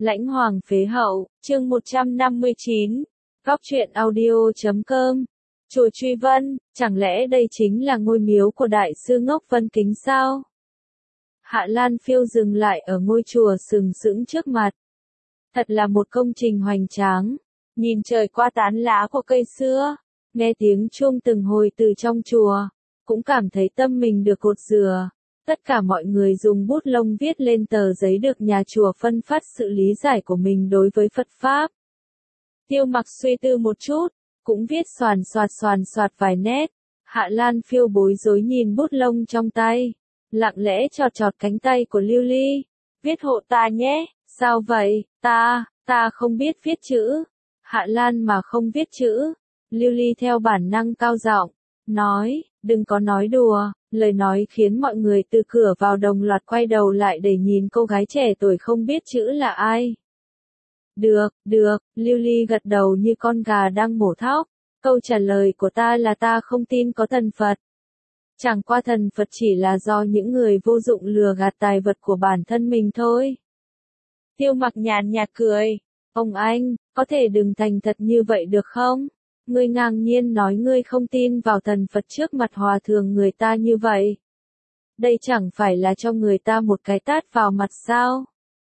Lãnh Hoàng Phế Hậu, chương 159, Góc truyện audio.com. Chùa Truy Vân, chẳng lẽ đây chính là ngôi miếu của Đại sư Ngốc Vân Kính sao? Hạ Lan Phiêu dừng lại ở ngôi chùa sừng sững trước mặt. Thật là một công trình hoành tráng. Nhìn trời qua tán lá của cây sưa, nghe tiếng chuông từng hồi từ trong chùa, cũng cảm thấy tâm mình được cột rửa. Tất cả mọi người dùng bút lông viết lên tờ giấy được nhà chùa phân phát sự lý giải của mình đối với Phật Pháp. Tiêu Mặc suy tư một chút, cũng viết soàn soạt vài nét. Hạ Lan Phiêu bối rối nhìn bút lông trong tay, lặng lẽ chọt chọt cánh tay của Lưu Ly. Viết hộ ta nhé, sao vậy, ta không biết viết chữ. Hạ Lan mà không viết chữ. Lưu Ly theo bản năng cao giọng, nói, đừng có nói đùa. Lời nói khiến mọi người từ cửa vào đồng loạt quay đầu lại để nhìn cô gái trẻ tuổi không biết chữ là ai. Được, Lưu Ly gật đầu như con gà đang mổ thóc. Câu trả lời của ta là ta không tin có thần Phật. Chẳng qua thần Phật chỉ là do những người vô dụng lừa gạt tài vật của bản thân mình thôi. Tiêu Mặc nhàn nhạt cười. Ông anh, có thể đừng thành thật như vậy được không? Ngươi ngang nhiên nói ngươi không tin vào thần Phật trước mặt hòa thượng người ta như vậy. Đây chẳng phải là cho người ta một cái tát vào mặt sao?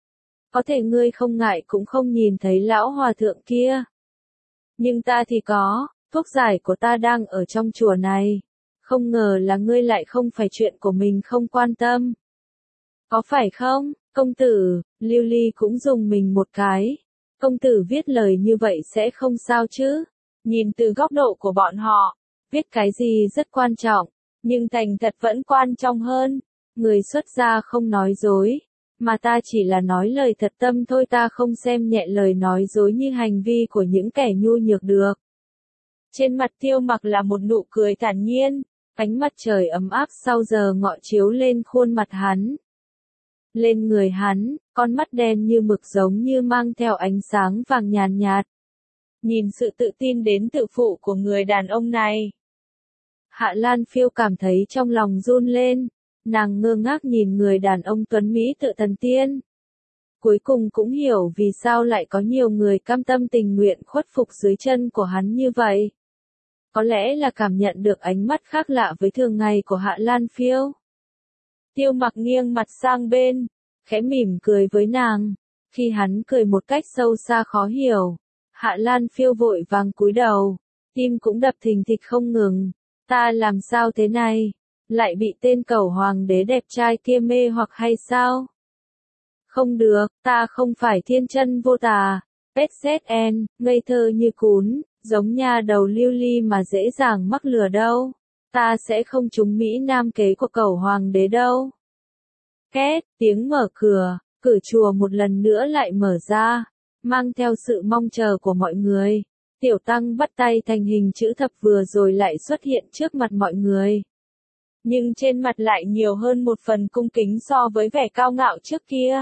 Có thể ngươi không ngại cũng không nhìn thấy lão hòa thượng kia. Nhưng ta thì có, thuốc giải của ta đang ở trong chùa này. Không ngờ là ngươi lại không phải chuyện của mình không quan tâm. Có phải không, công tử? Lưu Ly cũng dùng mình một cái. Công tử viết lời như vậy sẽ không sao chứ? Nhìn từ góc độ của bọn họ, viết cái gì rất quan trọng, nhưng thành thật vẫn quan trọng hơn. Người xuất gia không nói dối, mà ta chỉ là nói lời thật tâm thôi, ta không xem nhẹ lời nói dối như hành vi của những kẻ nhu nhược được. Trên mặt Tiêu Mặc là một nụ cười thản nhiên, ánh mặt trời ấm áp sau giờ ngọ chiếu lên khuôn mặt hắn. Lên người hắn, con mắt đen như mực giống như mang theo ánh sáng vàng nhàn nhạt. Nhìn sự tự tin đến tự phụ của người đàn ông này, Hạ Lan Phiêu cảm thấy trong lòng run lên. Nàng ngơ ngác nhìn người đàn ông tuấn Mỹ tự thần tiên. Cuối cùng cũng hiểu vì sao lại có nhiều người cam tâm tình nguyện khuất phục dưới chân của hắn như vậy. Có lẽ là cảm nhận được ánh mắt khác lạ với thường ngày của Hạ Lan Phiêu. Tiêu Mặc nghiêng mặt sang bên, khẽ mỉm cười với nàng. Khi hắn cười một cách sâu xa khó hiểu, Hạ Lan Phiêu vội vàng cúi đầu, tim cũng đập thình thịch không ngừng. Ta làm sao thế này? Lại bị tên cẩu hoàng đế đẹp trai kia mê hoặc hay sao? Không được, ta không phải thiên chân vô tà, PZN, ngây thơ như cún, giống nha đầu Lưu Ly mà dễ dàng mắc lừa đâu. Ta sẽ không trúng Mỹ Nam kế của cẩu hoàng đế đâu. Két, tiếng mở cửa chùa một lần nữa lại mở ra, mang theo sự mong chờ của mọi người. Tiểu tăng bắt tay thành hình chữ thập vừa rồi lại xuất hiện trước mặt mọi người. Nhưng trên mặt lại nhiều hơn một phần cung kính so với vẻ cao ngạo trước kia.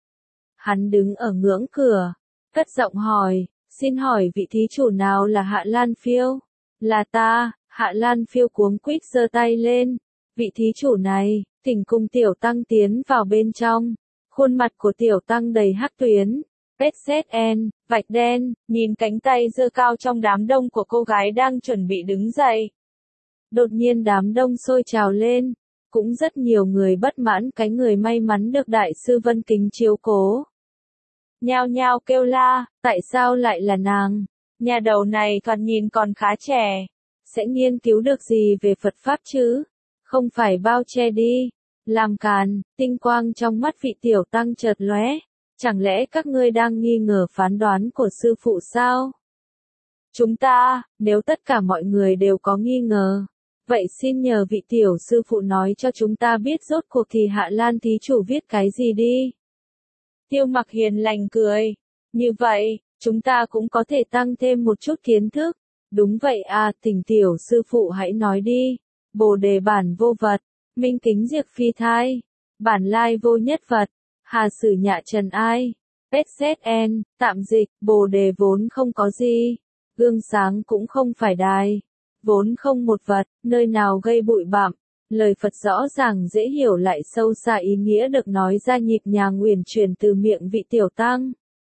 Hắn đứng ở ngưỡng cửa, cất giọng hỏi, xin hỏi vị thí chủ nào là Hạ Lan Phiêu? Là ta. Hạ Lan Phiêu cuống quýt giơ tay lên. Vị thí chủ này, thỉnh cùng tiểu tăng tiến vào bên trong. Khuôn mặt của tiểu tăng đầy hắc tuyến. PZN, vạch đen, nhìn cánh tay giơ cao trong đám đông của cô gái đang chuẩn bị đứng dậy. Đột nhiên đám đông sôi trào lên, cũng rất nhiều người bất mãn cái người may mắn được Đại sư Vân Kính chiếu cố. Nhao nhao kêu la, tại sao lại là nàng? Nhà đầu này thoạt nhìn còn khá trẻ, sẽ nghiên cứu được gì về Phật Pháp chứ? Không phải bao che đi, làm càn. Tinh quang trong mắt vị tiểu tăng chợt lóe. Chẳng lẽ các ngươi đang nghi ngờ phán đoán của sư phụ sao? Chúng ta, nếu tất cả mọi người đều có nghi ngờ, vậy xin nhờ vị tiểu sư phụ nói cho chúng ta biết rốt cuộc thì Hạ Lan thí chủ viết cái gì đi. Tiêu Mặc hiền lành cười. Như vậy, chúng ta cũng có thể tăng thêm một chút kiến thức. Đúng vậy à, thỉnh tiểu sư phụ hãy nói đi. Bồ đề bản vô vật, minh kính diệt phi thai, bản lai vô nhất vật, hà sử nhạ trần ai. PZN, tạm dịch, bồ đề vốn không có gì, gương sáng cũng không phải đài, vốn không một vật, nơi nào gây bụi bặm. Lời Phật rõ ràng dễ hiểu lại sâu xa ý nghĩa được nói ra nhịp nhàng uyển chuyển từ miệng vị tiểu tăng.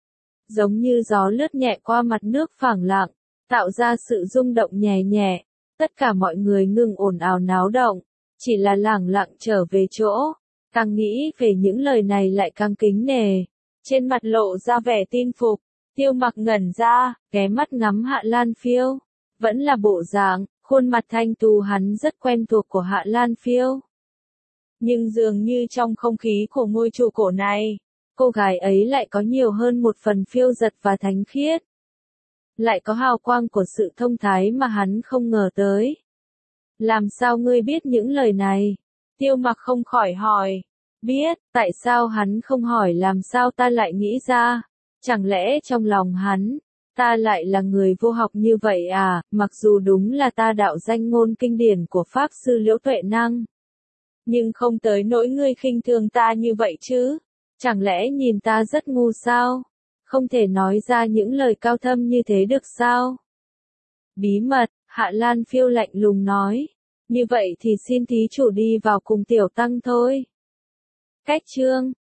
giống như gió lướt nhẹ qua mặt nước phẳng lặng, tạo ra sự rung động nhẹ nhẹ. Tất cả mọi người ngừng ồn ào náo động, chỉ là lẳng lặng trở về chỗ. Càng nghĩ về những lời này lại càng kính nể. Trên mặt lộ ra vẻ tin phục, Tiêu Mặc ngẩn ra, ghé mắt ngắm Hạ Lan Phiêu. Vẫn là bộ dạng, khuôn mặt thanh tú hắn rất quen thuộc của Hạ Lan Phiêu. Nhưng dường như trong không khí của ngôi trụ cổ này, cô gái ấy lại có nhiều hơn một phần phiêu dật và thánh khiết. Lại có hào quang của sự thông thái mà hắn không ngờ tới. Làm sao ngươi biết những lời này? Tiêu Mặc không khỏi hỏi. Biết, tại sao hắn không hỏi làm sao ta lại nghĩ ra? Chẳng lẽ trong lòng hắn, ta lại là người vô học như vậy à? Mặc dù đúng là ta đạo danh ngôn kinh điển của Pháp Sư Liễu Tuệ Năng. Nhưng không tới nỗi ngươi khinh thường ta như vậy chứ? Chẳng lẽ nhìn ta rất ngu sao? Không thể nói ra những lời cao thâm như thế được sao? Bí mật, Hạ Lan Phiêu lạnh lùng nói. Như vậy thì xin thí chủ đi vào cùng tiểu tăng thôi. Cách chương